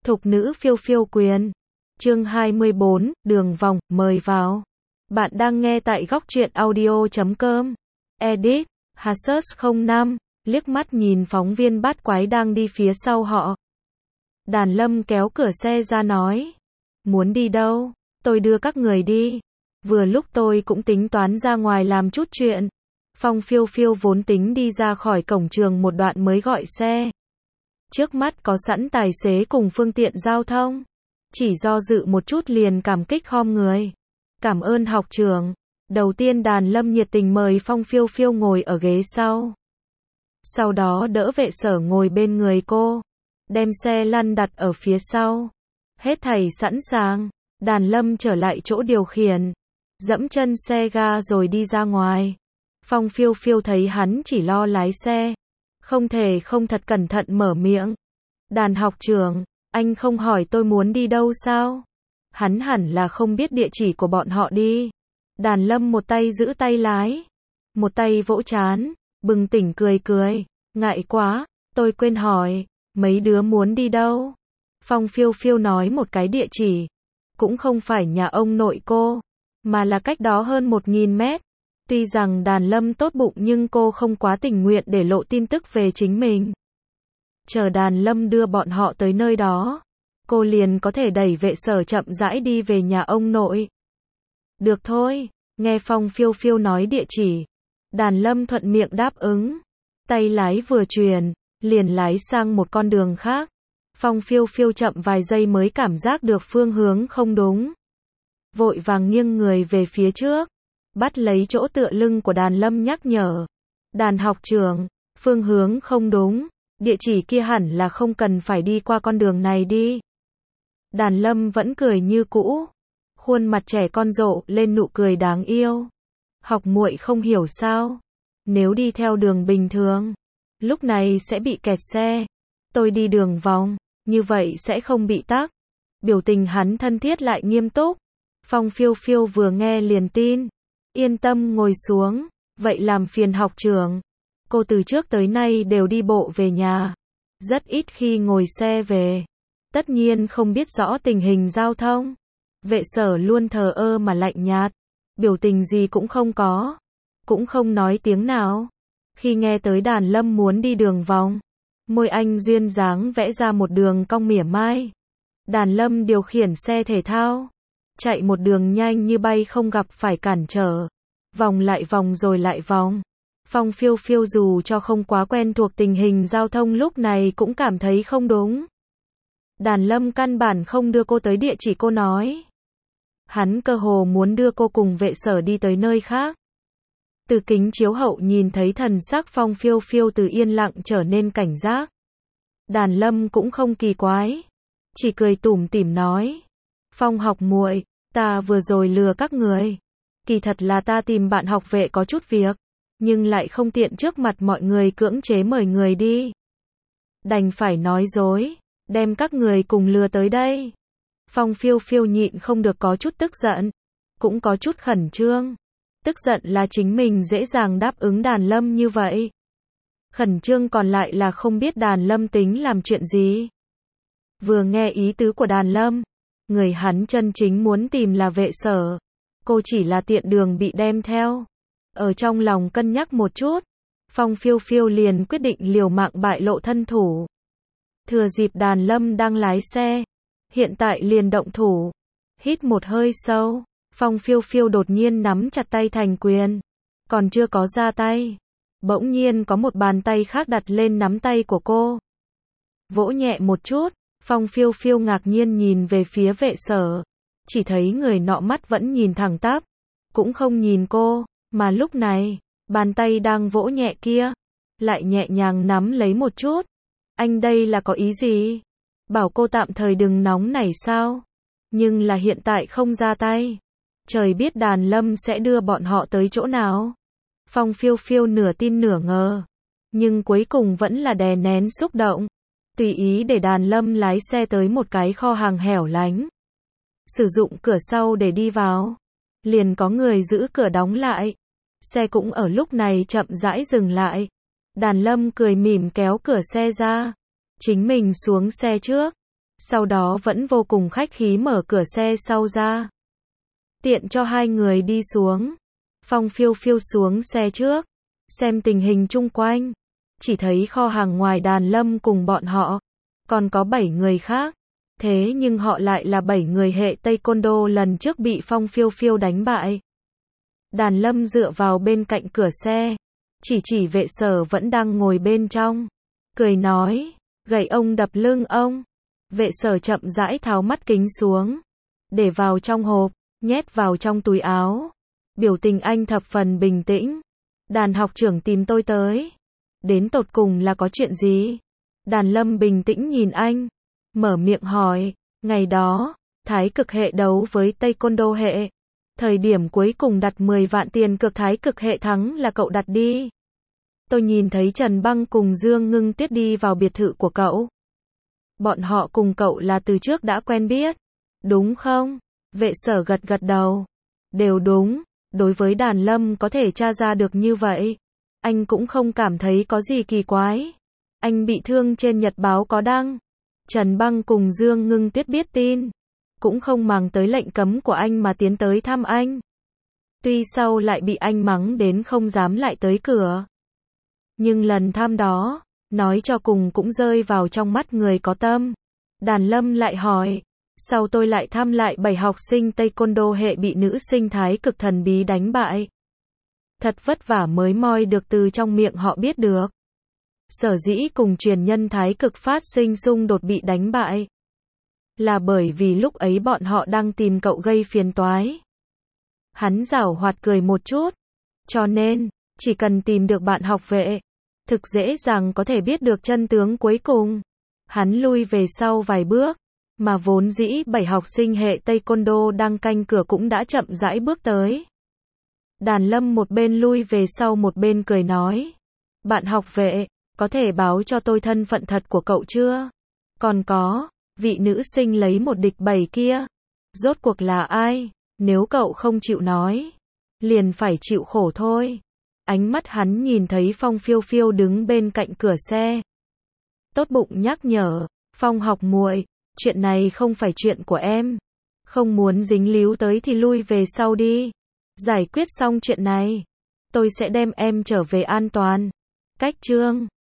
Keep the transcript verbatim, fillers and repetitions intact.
Thục nữ phiêu phiêu quyền. Chương hai mươi bốn, đường vòng, mời vào. Bạn đang nghe tại góc truyện audio chấm com. Edit, Hasus không năm, liếc mắt nhìn phóng viên bát quái đang đi phía sau họ. Đàn Lâm kéo cửa xe ra nói. Muốn đi đâu? Tôi đưa các người đi. Vừa lúc tôi cũng tính toán ra ngoài làm chút chuyện. Phong phiêu phiêu vốn tính đi ra khỏi cổng trường một đoạn mới gọi xe. Trước mắt có sẵn tài xế cùng phương tiện giao thông. Chỉ do dự một chút liền cảm kích khom người. Cảm ơn học trưởng. Đầu tiên Đàn Lâm nhiệt tình mời Phong phiêu phiêu ngồi ở ghế sau. Sau đó đỡ vệ sở ngồi bên người cô. Đem xe lăn đặt ở phía sau. Hết thảy sẵn sàng. Đàn Lâm trở lại chỗ điều khiển. Dẫm chân xe ga rồi đi ra ngoài. Phong phiêu phiêu thấy hắn chỉ lo lái xe. Không thể không thật cẩn thận mở miệng. Đàn học trưởng, anh không hỏi tôi muốn đi đâu sao? Hắn hẳn là không biết địa chỉ của bọn họ đi. Đàn Lâm một tay giữ tay lái. Một tay vỗ trán, bừng tỉnh cười cười. Ngại quá, tôi quên hỏi, mấy đứa muốn đi đâu? Phong phiêu phiêu nói một cái địa chỉ. Cũng không phải nhà ông nội cô, mà là cách đó hơn một nghìn mét. Tuy rằng Đàn Lâm tốt bụng nhưng cô không quá tình nguyện để lộ tin tức về chính mình. Chờ Đàn Lâm đưa bọn họ tới nơi đó, cô liền có thể đẩy vệ sở chậm rãi đi về nhà ông nội. Được thôi, nghe Phong phiêu phiêu nói địa chỉ. Đàn Lâm thuận miệng đáp ứng. Tay lái vừa chuyển, liền lái sang một con đường khác. Phong phiêu phiêu chậm vài giây mới cảm giác được phương hướng không đúng. Vội vàng nghiêng người về phía trước. Bắt lấy chỗ tựa lưng của Đàn Lâm nhắc nhở. Đàn học trưởng, phương hướng không đúng. Địa chỉ kia hẳn là không cần phải đi qua con đường này đi. Đàn Lâm vẫn cười như cũ. Khuôn mặt trẻ con rộ lên nụ cười đáng yêu. Học muội không hiểu sao. Nếu đi theo đường bình thường, lúc này sẽ bị kẹt xe. Tôi đi đường vòng, như vậy sẽ không bị tắc. Biểu tình hắn thân thiết lại nghiêm túc. Phong phiêu phiêu vừa nghe liền tin. Yên tâm ngồi xuống, vậy làm phiền học trưởng. Cô từ trước tới nay đều đi bộ về nhà. Rất ít khi ngồi xe về. Tất nhiên không biết rõ tình hình giao thông. Vệ sở luôn thờ ơ mà lạnh nhạt. Biểu tình gì cũng không có. Cũng không nói tiếng nào. Khi nghe tới Đàn Lâm muốn đi đường vòng, môi anh duyên dáng vẽ ra một đường cong mỉa mai. Đàn Lâm điều khiển xe thể thao. Chạy một đường nhanh như bay không gặp phải cản trở. Vòng lại vòng rồi lại vòng. Phong phiêu phiêu dù cho không quá quen thuộc tình hình giao thông lúc này cũng cảm thấy không đúng. Đàn Lâm căn bản không đưa cô tới địa chỉ cô nói. Hắn cơ hồ muốn đưa cô cùng vệ sở đi tới nơi khác. Từ kính chiếu hậu nhìn thấy thần sắc Phong phiêu phiêu từ yên lặng trở nên cảnh giác. Đàn Lâm cũng không kỳ quái. Chỉ cười tủm tỉm nói. Phong học muội, ta vừa rồi lừa các người. Kỳ thật là ta tìm bạn học vệ có chút việc. Nhưng lại không tiện trước mặt mọi người cưỡng chế mời người đi. Đành phải nói dối. Đem các người cùng lừa tới đây. Phong phiêu phiêu nhịn không được có chút tức giận. Cũng có chút khẩn trương. Tức giận là chính mình dễ dàng đáp ứng Đàn Lâm như vậy. Khẩn trương còn lại là không biết Đàn Lâm tính làm chuyện gì. Vừa nghe ý tứ của Đàn Lâm, người hắn chân chính muốn tìm là vệ sở. Cô chỉ là tiện đường bị đem theo. Ở trong lòng cân nhắc một chút, Phong phiêu phiêu liền quyết định liều mạng bại lộ thân thủ. Thừa dịp Đàn Lâm đang lái xe, hiện tại liền động thủ. Hít một hơi sâu, Phong phiêu phiêu đột nhiên nắm chặt tay thành quyền. Còn chưa có ra tay, bỗng nhiên có một bàn tay khác đặt lên nắm tay của cô. Vỗ nhẹ một chút, Phong phiêu phiêu ngạc nhiên nhìn về phía vệ sở. Chỉ thấy người nọ mắt vẫn nhìn thẳng tắp, cũng không nhìn cô, mà lúc này, bàn tay đang vỗ nhẹ kia, lại nhẹ nhàng nắm lấy một chút. Anh đây là có ý gì? Bảo cô tạm thời đừng nóng nảy sao? Nhưng là hiện tại không ra tay. Trời biết Đàn Lâm sẽ đưa bọn họ tới chỗ nào. Phong phiêu phiêu nửa tin nửa ngờ. Nhưng cuối cùng vẫn là đè nén xúc động. Tùy ý để Đàn Lâm lái xe tới một cái kho hàng hẻo lánh. Sử dụng cửa sau để đi vào. Liền có người giữ cửa đóng lại. Xe cũng ở lúc này chậm rãi dừng lại. Đàn Lâm cười mỉm kéo cửa xe ra. Chính mình xuống xe trước. sau đó vẫn vô cùng khách khí mở cửa xe sau ra. Tiện cho hai người đi xuống. Phong Phiêu Phiêu xuống xe trước, xem tình hình chung quanh. Chỉ thấy kho hàng ngoài Đàn Lâm cùng bọn họ, còn có bảy người khác. Thế nhưng họ lại là bảy người hệ Taekwondo lần trước bị Phong Phiêu Phiêu đánh bại. Đàn Lâm dựa vào bên cạnh cửa xe, chỉ chỉ Vệ Sở vẫn đang ngồi bên trong, cười nói, gậy ông đập lưng ông. Vệ Sở chậm rãi tháo mắt kính xuống, để vào trong hộp, nhét vào trong túi áo. Biểu tình anh thập phần bình tĩnh. Đàn học trưởng tìm tôi tới. Đến tột cùng là có chuyện gì? Đàn Lâm bình tĩnh nhìn anh, mở miệng hỏi, ngày đó, Thái Cực hệ đấu với Taekwondo hệ. Thời điểm cuối cùng đặt mười vạn tiền cược Thái Cực hệ thắng là cậu đặt đi. Tôi nhìn thấy Trần Băng cùng Dương Ngưng Tuyết đi vào biệt thự của cậu. Bọn họ cùng cậu là từ trước đã quen biết, đúng không? Vệ Sở gật gật đầu. Đều đúng, đối với Đàn Lâm có thể tra ra được như vậy, anh cũng không cảm thấy có gì kỳ quái. Anh bị thương trên nhật báo có đăng. Trần Băng cùng Dương Ngưng Tuyết biết tin, cũng không màng tới lệnh cấm của anh mà tiến tới thăm anh. Tuy sau lại bị anh mắng đến không dám lại tới cửa, nhưng lần thăm đó, nói cho cùng cũng rơi vào trong mắt người có tâm. Đàn Lâm lại hỏi, sau tôi lại thăm lại bảy học sinh Taekwondo hệ bị nữ sinh Thái Cực thần bí đánh bại. Thật vất vả mới moi được từ trong miệng họ biết được. Sở dĩ cùng truyền nhân Thái Cực phát sinh xung đột bị đánh bại, là bởi vì lúc ấy bọn họ đang tìm cậu gây phiền toái. Hắn giảo hoạt cười một chút. Cho nên, chỉ cần tìm được bạn học Vệ, thực dễ dàng có thể biết được chân tướng cuối cùng. Hắn lui về sau vài bước, mà vốn dĩ bảy học sinh hệ Taekwondo đang canh cửa cũng đã chậm rãi bước tới. Đàn Lâm một bên lui về sau một bên cười nói, bạn học Vệ, có thể báo cho tôi thân phận thật của cậu chưa? Còn có, vị nữ sinh lấy một địch bảy kia, rốt cuộc là ai? Nếu cậu không chịu nói, liền phải chịu khổ thôi. Ánh mắt hắn nhìn thấy Phong Phiêu Phiêu đứng bên cạnh cửa xe, tốt bụng nhắc nhở, Phong học muội, chuyện này không phải chuyện của em. Không muốn dính líu tới thì lui về sau đi. Giải quyết xong chuyện này, tôi sẽ đem em trở về an toàn. Cách chương